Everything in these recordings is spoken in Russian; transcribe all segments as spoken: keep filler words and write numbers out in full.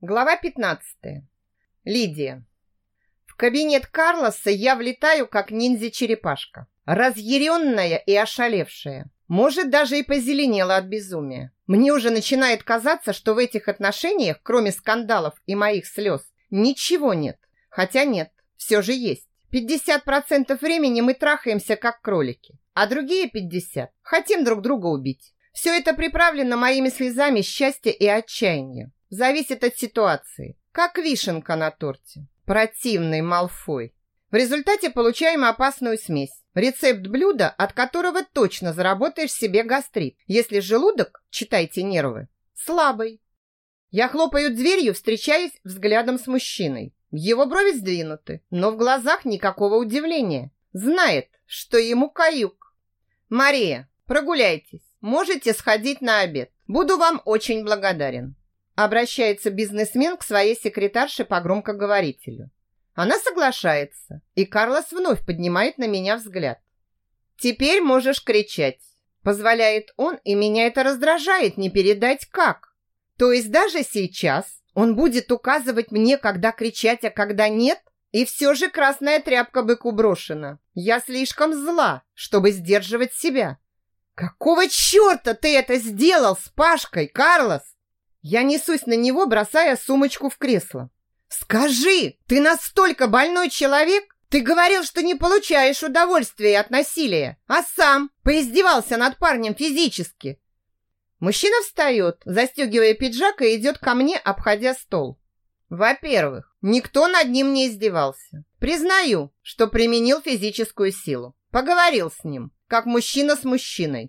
Глава пятнадцатая. Лидия. В кабинет Карлоса я влетаю, как ниндзя-черепашка. Разъяренная и ошалевшая. Может, даже и позеленела от безумия. Мне уже начинает казаться, что в этих отношениях, кроме скандалов и моих слез, ничего нет. Хотя нет, все же есть. пятьдесят процентов времени мы трахаемся, как кролики. А другие пятьдесят хотим друг друга убить. Все это приправлено моими слезами счастья и отчаяния. Зависит от ситуации. Как вишенка на торте. Противный Малфой. В результате получаем опасную смесь. Рецепт блюда, от которого точно заработаешь себе гастрит, если желудок, читайте нервы, слабый. Я хлопаю дверью, встречаясь взглядом с мужчиной. Его брови сдвинуты, но в глазах никакого удивления. Знает, что ему каюк. «Мария, прогуляйтесь. Можете сходить на обед. Буду вам очень благодарен». Обращается бизнесмен к своей секретарше по громкоговорителю. Она соглашается, и Карлос вновь поднимает на меня взгляд. «Теперь можешь кричать», – позволяет он, и меня это раздражает, не передать как. То есть даже сейчас он будет указывать мне, когда кричать, а когда нет? И все же красная тряпка быку брошена. Я слишком зла, чтобы сдерживать себя. «Какого черта ты это сделал с Пашкой, Карлос?» Я несусь на него, бросая сумочку в кресло. «Скажи, ты настолько больной человек? Ты говорил, что не получаешь удовольствия от насилия, а сам поиздевался над парнем физически». Мужчина встает, застегивая пиджак, и идет ко мне, обходя стол. Во-первых, никто над ним не издевался. Признаю, что применил физическую силу. Поговорил с ним, как мужчина с мужчиной.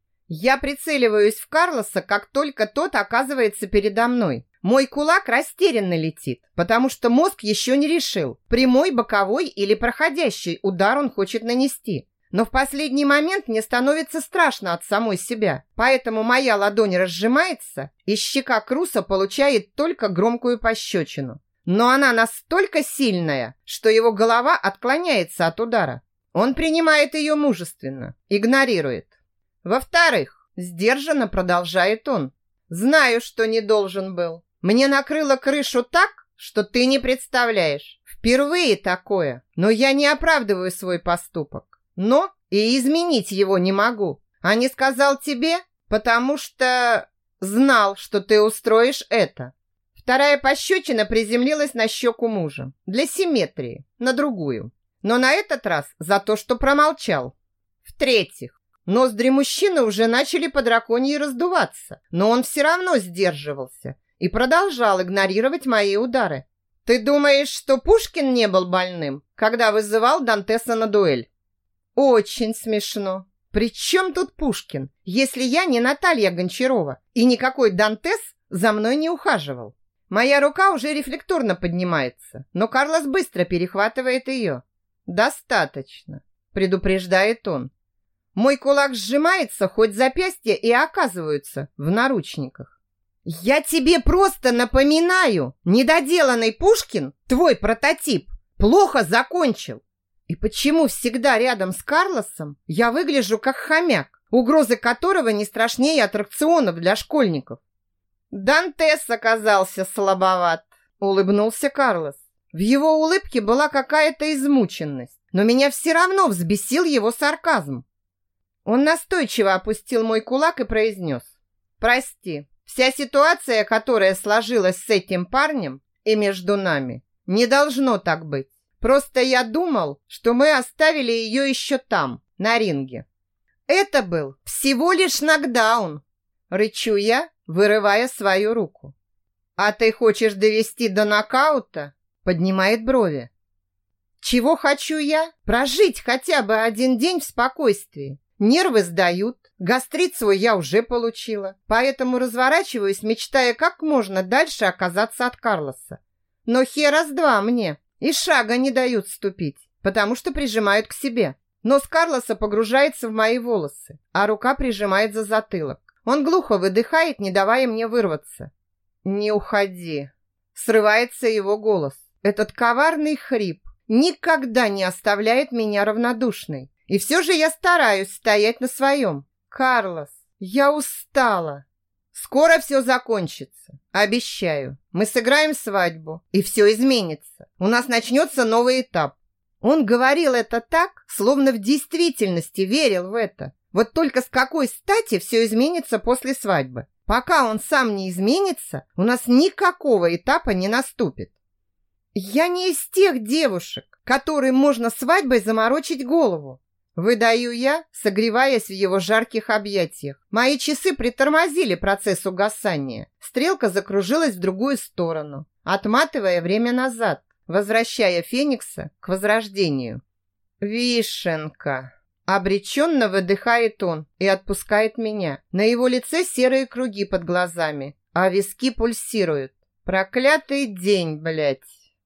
Я прицеливаюсь в Карлоса, как только тот оказывается передо мной. Мой кулак растерянно летит, потому что мозг еще не решил, прямой, боковой или проходящий удар он хочет нанести. Но в последний момент мне становится страшно от самой себя, поэтому моя ладонь разжимается, и щека Круса получает только громкую пощечину. Но она настолько сильная, что его голова отклоняется от удара. Он принимает ее мужественно, игнорирует. Во-вторых, сдержанно продолжает он. Знаю, что не должен был. Мне накрыло крышу так, что ты не представляешь. Впервые такое. Но я не оправдываю свой поступок. Но и изменить его не могу. А не сказал тебе, потому что знал, что ты устроишь это. Вторая пощечина приземлилась на щеку мужа. Для симметрии. На другую. Но на этот раз за то, что промолчал. В-третьих, ноздри мужчины уже начали по драконьи раздуваться, но он все равно сдерживался и продолжал игнорировать мои удары. Ты думаешь, что Пушкин не был больным, когда вызывал Дантеса на дуэль? Очень смешно. При чем тут Пушкин, если я не Наталья Гончарова, и никакой Дантес за мной не ухаживал? Моя рука уже рефлекторно поднимается, но Карлос быстро перехватывает ее. Достаточно, предупреждает он. Мой кулак сжимается, хоть запястья и оказываются в наручниках. Я тебе просто напоминаю, недоделанный Пушкин, твой прототип, плохо закончил. И почему всегда рядом с Карлосом я выгляжу как хомяк, угрозы которого не страшнее аттракционов для школьников? Дантес оказался слабоват, улыбнулся Карлос. В его улыбке была какая-то измученность, но меня все равно взбесил его сарказм. Он настойчиво опустил мой кулак и произнес: «Прости, вся ситуация, которая сложилась с этим парнем и между нами, не должно так быть. Просто я думал, что мы оставили ее еще там, на ринге». Это был всего лишь нокдаун, рычу я, вырывая свою руку. «А ты хочешь довести до нокаута?» Поднимает брови. Чего хочу я? Прожить хотя бы один день в спокойствии. Нервы сдают, гастрит свой я уже получила, поэтому разворачиваюсь, мечтая как можно дальше оказаться от Карлоса. Но хера с два мне, и шага не дают ступить, потому что прижимают к себе. Нос Карлоса погружается в мои волосы, а рука прижимает за затылок. Он глухо выдыхает, не давая мне вырваться. «Не уходи!» Срывается его голос. Этот коварный хрип никогда не оставляет меня равнодушной. И все же я стараюсь стоять на своем. «Карлос, я устала!» Скоро все закончится. Обещаю. Мы сыграем свадьбу, и все изменится. У нас начнется новый этап. Он говорил это так, словно в действительности верил в это. Вот только с какой стати все изменится после свадьбы? Пока он сам не изменится, у нас никакого этапа не наступит. Я не из тех девушек, которым можно свадьбой заморочить голову. Выдаю я, согреваясь в его жарких объятиях. Мои часы притормозили процесс угасания. Стрелка закружилась в другую сторону, отматывая время назад, возвращая Феникса к возрождению. «Вишенка!» Обреченно выдыхает он и отпускает меня. На его лице серые круги под глазами, а виски пульсируют. Проклятый день, блядь.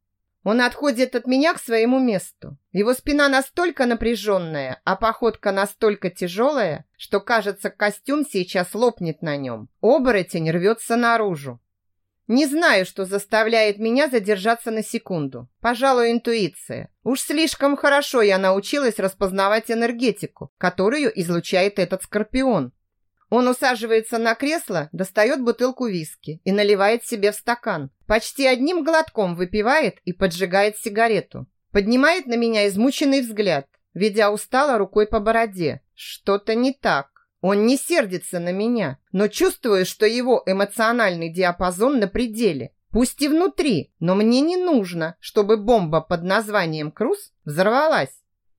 Он отходит от меня к своему месту. Его спина настолько напряженная, а походка настолько тяжелая, что, кажется, костюм сейчас лопнет на нем. Оборотень рвется наружу. Не знаю, что заставляет меня задержаться на секунду. Пожалуй, интуиция. Уж слишком хорошо я научилась распознавать энергетику, которую излучает этот скорпион. Он усаживается на кресло, достает бутылку виски и наливает себе в стакан. Почти одним глотком выпивает и поджигает сигарету. Поднимает на меня измученный взгляд, ведя устало рукой по бороде. Что-то не так. Он не сердится на меня, но чувствую, что его эмоциональный диапазон на пределе. Пусть и внутри, но мне не нужно, чтобы бомба под названием Круз взорвалась.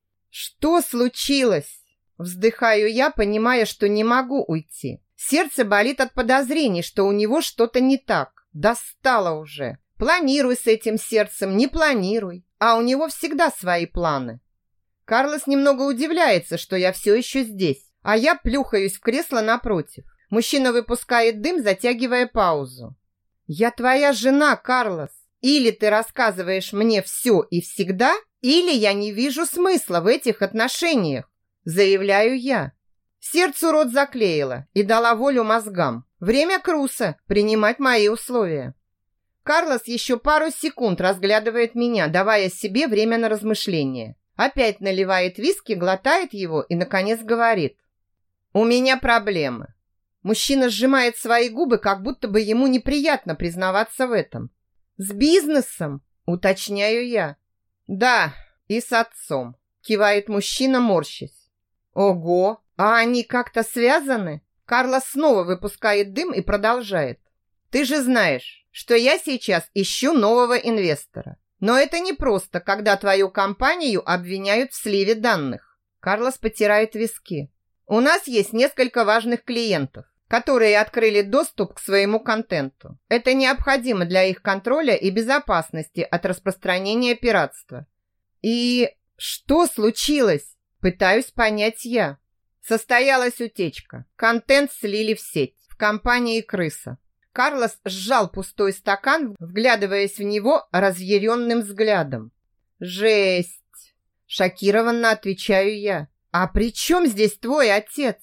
Что случилось? Вздыхаю я, понимая, что не могу уйти. Сердце болит от подозрений, что у него что-то не так. Достало уже. Планируй с этим сердцем, не планируй. А у него всегда свои планы. Карлос немного удивляется, что я все еще здесь. А я плюхаюсь в кресло напротив. Мужчина выпускает дым, затягивая паузу. «Я твоя жена, Карлос. Или ты рассказываешь мне все и всегда, или я не вижу смысла в этих отношениях», заявляю я. Сердцу рот заклеила и дала волю мозгам. Время Круса принимать мои условия. Карлос еще пару секунд разглядывает меня, давая себе время на размышление. Опять наливает виски, глотает его и, наконец, говорит. «У меня проблемы». Мужчина сжимает свои губы, как будто бы ему неприятно признаваться в этом. «С бизнесом?» – уточняю я. «Да, и с отцом», – кивает мужчина, морщась. «Ого, а они как-то связаны?» Карлос снова выпускает дым и продолжает. «Ты же знаешь, что я сейчас ищу нового инвестора. Но это не просто, когда твою компанию обвиняют в сливе данных». Карлос потирает виски. «У нас есть несколько важных клиентов, которые открыли доступ к своему контенту. Это необходимо для их контроля и безопасности от распространения пиратства». «И что случилось?» Пытаюсь понять я. Состоялась утечка. Контент слили в сеть. В компании «Крыса». Карлос сжал пустой стакан, вглядываясь в него разъяренным взглядом. «Жесть!» Шокированно отвечаю я. «А при чем здесь твой отец?»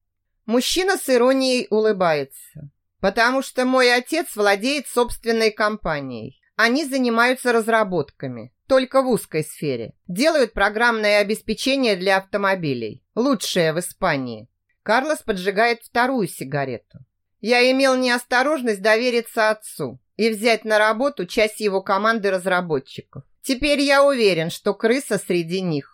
Мужчина с иронией улыбается. «Потому что мой отец владеет собственной компанией. Они занимаются разработками, только в узкой сфере. Делают программное обеспечение для автомобилей. Лучшее в Испании». Карлос поджигает вторую сигарету. «Я имел неосторожность довериться отцу и взять на работу часть его команды разработчиков. Теперь я уверен, что крыса среди них».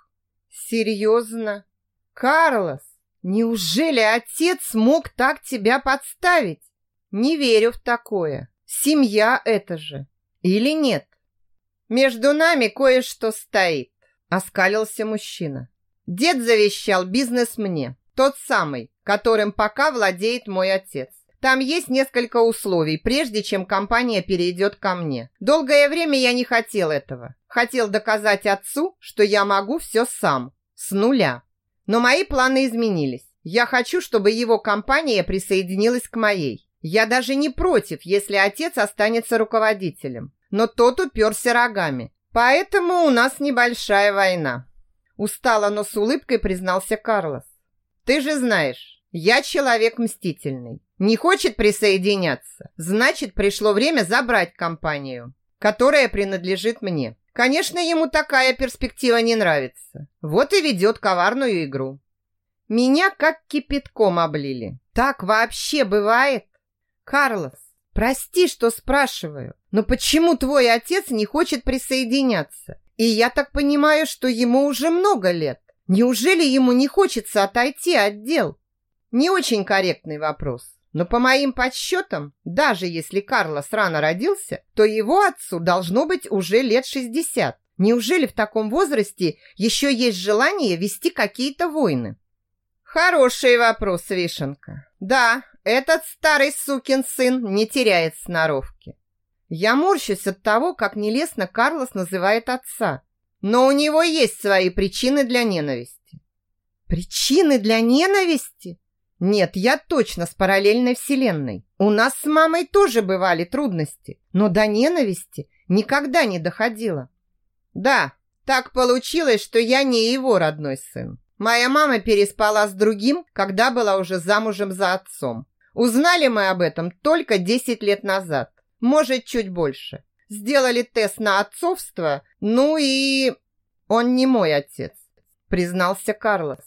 «Серьезно? Карлос, неужели отец мог так тебя подставить? Не верю в такое. Семья это же. Или нет?» «Между нами кое-что стоит», — оскалился мужчина. «Дед завещал бизнес мне, тот самый, которым пока владеет мой отец. Там есть несколько условий, прежде чем компания перейдет ко мне. Долгое время я не хотел этого. Хотел доказать отцу, что я могу все сам, с нуля. Но мои планы изменились. Я хочу, чтобы его компания присоединилась к моей. Я даже не против, если отец останется руководителем. Но тот уперся рогами. Поэтому у нас небольшая война». Устало, но с улыбкой признался Карлос. «Ты же знаешь, я человек мстительный. Не хочет присоединяться, значит, пришло время забрать компанию, которая принадлежит мне. Конечно, ему такая перспектива не нравится. Вот и ведет коварную игру». Меня как кипятком облили. Так вообще бывает? Карлос, прости, что спрашиваю, но почему твой отец не хочет присоединяться? И я так понимаю, что ему уже много лет. Неужели ему не хочется отойти от дел? Не очень корректный вопрос. Но по моим подсчетам, даже если Карлос рано родился, то его отцу должно быть уже лет шестьдесят. Неужели в таком возрасте еще есть желание вести какие-то войны? Хороший вопрос, Вишенка. Да, этот старый сукин сын не теряет сноровки. Я морщусь от того, как нелестно Карлос называет отца. Но у него есть свои причины для ненависти. Причины для ненависти? Нет, я точно с параллельной вселенной. У нас с мамой тоже бывали трудности, но до ненависти никогда не доходило. Да, так получилось, что я не его родной сын. Моя мама переспала с другим, когда была уже замужем за отцом. Узнали мы об этом только десять лет назад, может, чуть больше. Сделали тест на отцовство, ну и... Он не мой отец, признался Карлос.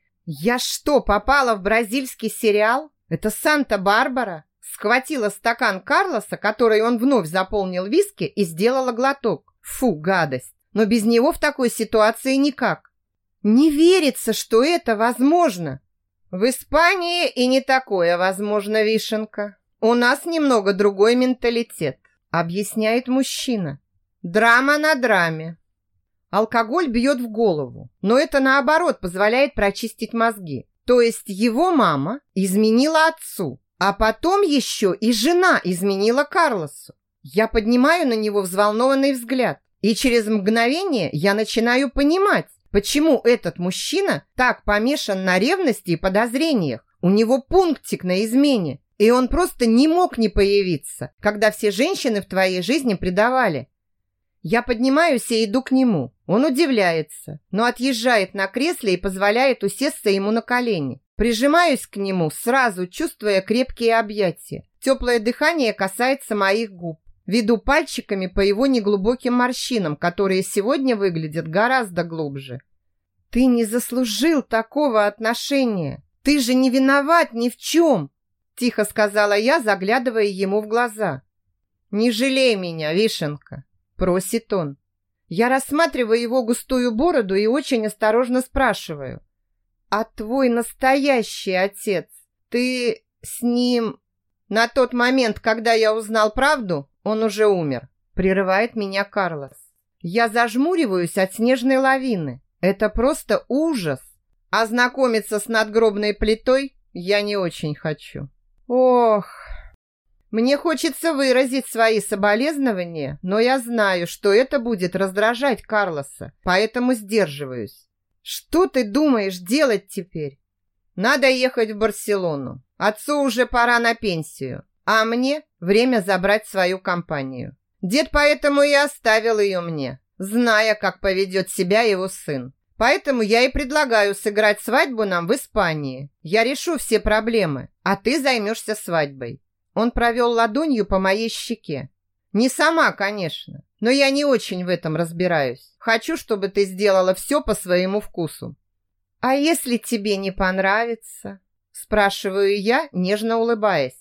Я что, попала в бразильский сериал? Это Санта-Барбара? Схватила стакан Карлоса, который он вновь заполнил виски, и сделала глоток. Фу, гадость. Но без него в такой ситуации никак. Не верится, что это возможно. В Испании и не такое возможно, Вишенка. У нас немного другой менталитет, объясняет мужчина. Драма на драме. Алкоголь бьет в голову, но это наоборот позволяет прочистить мозги. То есть его мама изменила отцу, а потом еще и жена изменила Карлосу. Я поднимаю на него взволнованный взгляд, и через мгновение я начинаю понимать, почему этот мужчина так помешан на ревности и подозрениях. У него пунктик на измене, и он просто не мог не появиться, когда все женщины в твоей жизни предавали. Я поднимаюсь и иду к нему. Он удивляется, но отъезжает на кресле и позволяет усесться ему на колени. Прижимаюсь к нему, сразу чувствуя крепкие объятия. Теплое дыхание касается моих губ. Веду пальчиками по его неглубоким морщинам, которые сегодня выглядят гораздо глубже. Ты не заслужил такого отношения. Ты же не виноват ни в чем, тихо сказала я, заглядывая ему в глаза. Не жалей меня, Вишенка, просит он. Я рассматриваю его густую бороду и очень осторожно спрашиваю. А твой настоящий отец, ты с ним... На тот момент, когда я узнал правду, он уже умер. Прерывает меня Карлос. Я зажмуриваюсь от снежной лавины. Это просто ужас. А знакомиться с надгробной плитой я не очень хочу. Ох... Мне хочется выразить свои соболезнования, но я знаю, что это будет раздражать Карлоса, поэтому сдерживаюсь. Что ты думаешь делать теперь? Надо ехать в Барселону. Отцу уже пора на пенсию, а мне время забрать свою компанию. Дед поэтому и оставил ее мне, зная, как поведет себя его сын. Поэтому я и предлагаю сыграть свадьбу нам в Испании. Я решу все проблемы, а ты займешься свадьбой. Он провел ладонью по моей щеке. Не сама, конечно, но я не очень в этом разбираюсь. Хочу, чтобы ты сделала все по своему вкусу. А если тебе не понравится? Спрашиваю я, нежно улыбаясь.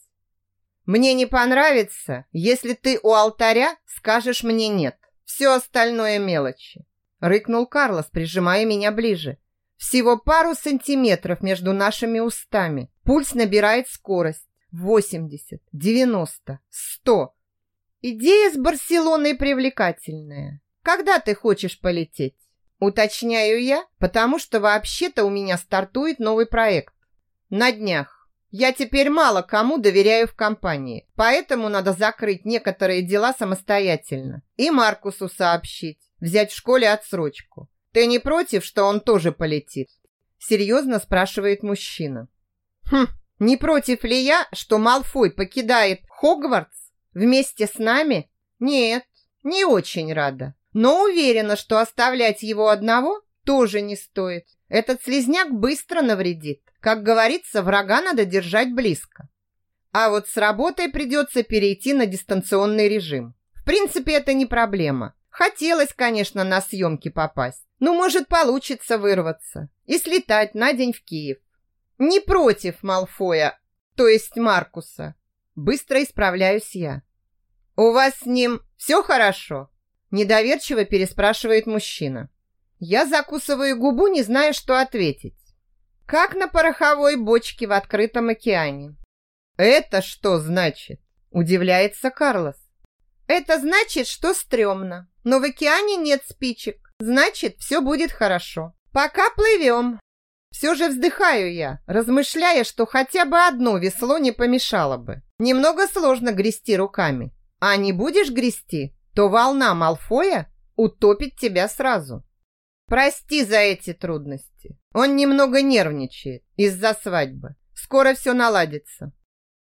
Мне не понравится, если ты у алтаря скажешь мне нет. Все остальное мелочи. Рыкнул Карлос, прижимая меня ближе. Всего пару сантиметров между нашими устами. Пульс набирает скорость. восемьдесят, девяносто, сто. Идея с Барселоной привлекательная. Когда ты хочешь полететь? Уточняю я, потому что вообще-то у меня стартует новый проект. На днях. Я теперь мало кому доверяю в компании, поэтому надо закрыть некоторые дела самостоятельно. И Маркусу сообщить, взять в школе отсрочку. Ты не против, что он тоже полетит? Серьезно спрашивает мужчина. Хм. Не против ли я, что Малфой покидает Хогвартс вместе с нами? Нет, не очень рада. Но уверена, что оставлять его одного тоже не стоит. Этот слизняк быстро навредит. Как говорится, врага надо держать близко. А вот с работой придется перейти на дистанционный режим. В принципе, это не проблема. Хотелось, конечно, на съемки попасть. Но, может, получится вырваться и слетать на день в Киев. Не против Малфоя, то есть Маркуса. Быстро исправляюсь я. «У вас с ним все хорошо?» Недоверчиво переспрашивает мужчина. Я закусываю губу, не зная, что ответить. Как на пороховой бочке в открытом океане. «Это что значит?» Удивляется Карлос. «Это значит, что стрёмно. Но в океане нет спичек. Значит, все будет хорошо. Пока плывем». Все же вздыхаю я, размышляя, что хотя бы одно весло не помешало бы. Немного сложно грести руками. А не будешь грести, то волна Малфоя утопит тебя сразу. Прости за эти трудности. Он немного нервничает из-за свадьбы. Скоро все наладится.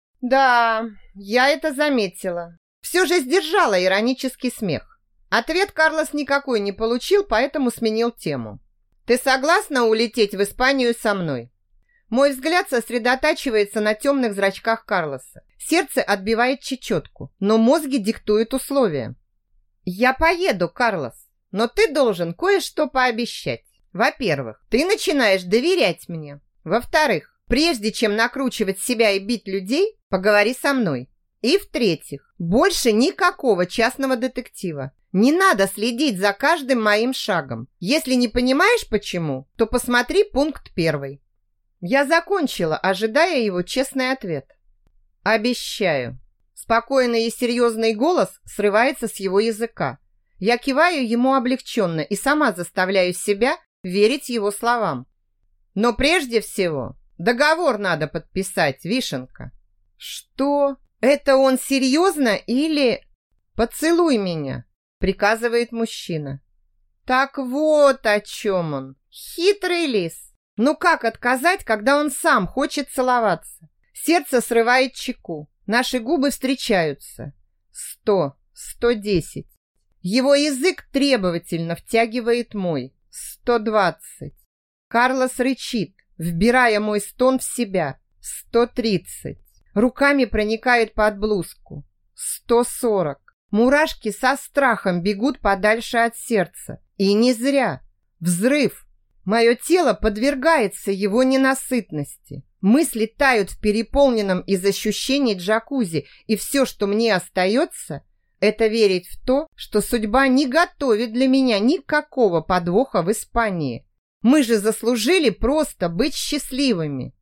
Да, я это заметила. Все же сдержала иронический смех. Ответ Карлос никакой не получил, поэтому сменил тему. Ты согласна улететь в Испанию со мной? Мой взгляд сосредотачивается на темных зрачках Карлоса. Сердце отбивает чечетку, но мозги диктуют условия. Я поеду, Карлос, но ты должен кое-что пообещать. Во-первых, ты начинаешь доверять мне. Во-вторых, прежде чем накручивать себя и бить людей, поговори со мной. И в-третьих, больше никакого частного детектива. Не надо следить за каждым моим шагом. Если не понимаешь почему, то посмотри пункт первый. Я закончила, ожидая его честный ответ. Обещаю. Спокойный и серьезный голос срывается с его языка. Я киваю ему облегченно и сама заставляю себя верить его словам. Но прежде всего договор надо подписать, Вишенка. Что? Это он серьезно или... Поцелуй меня, приказывает мужчина. Так вот о чем он. Хитрый лис. Ну как отказать, когда он сам хочет целоваться? Сердце срывает чеку. Наши губы встречаются. Сто, сто десять. Его язык требовательно втягивает мой. Сто двадцать. Карлос рычит, вбирая мой стон в себя. Сто тридцать. Руками проникает под блузку. Сто сорок. Мурашки со страхом бегут подальше от сердца. И не зря. Взрыв. Мое тело подвергается его ненасытности. Мысли тают в переполненном из ощущений джакузи, и все, что мне остается, это верить в то, что судьба не готовит для меня никакого подвоха в Испании. Мы же заслужили просто быть счастливыми.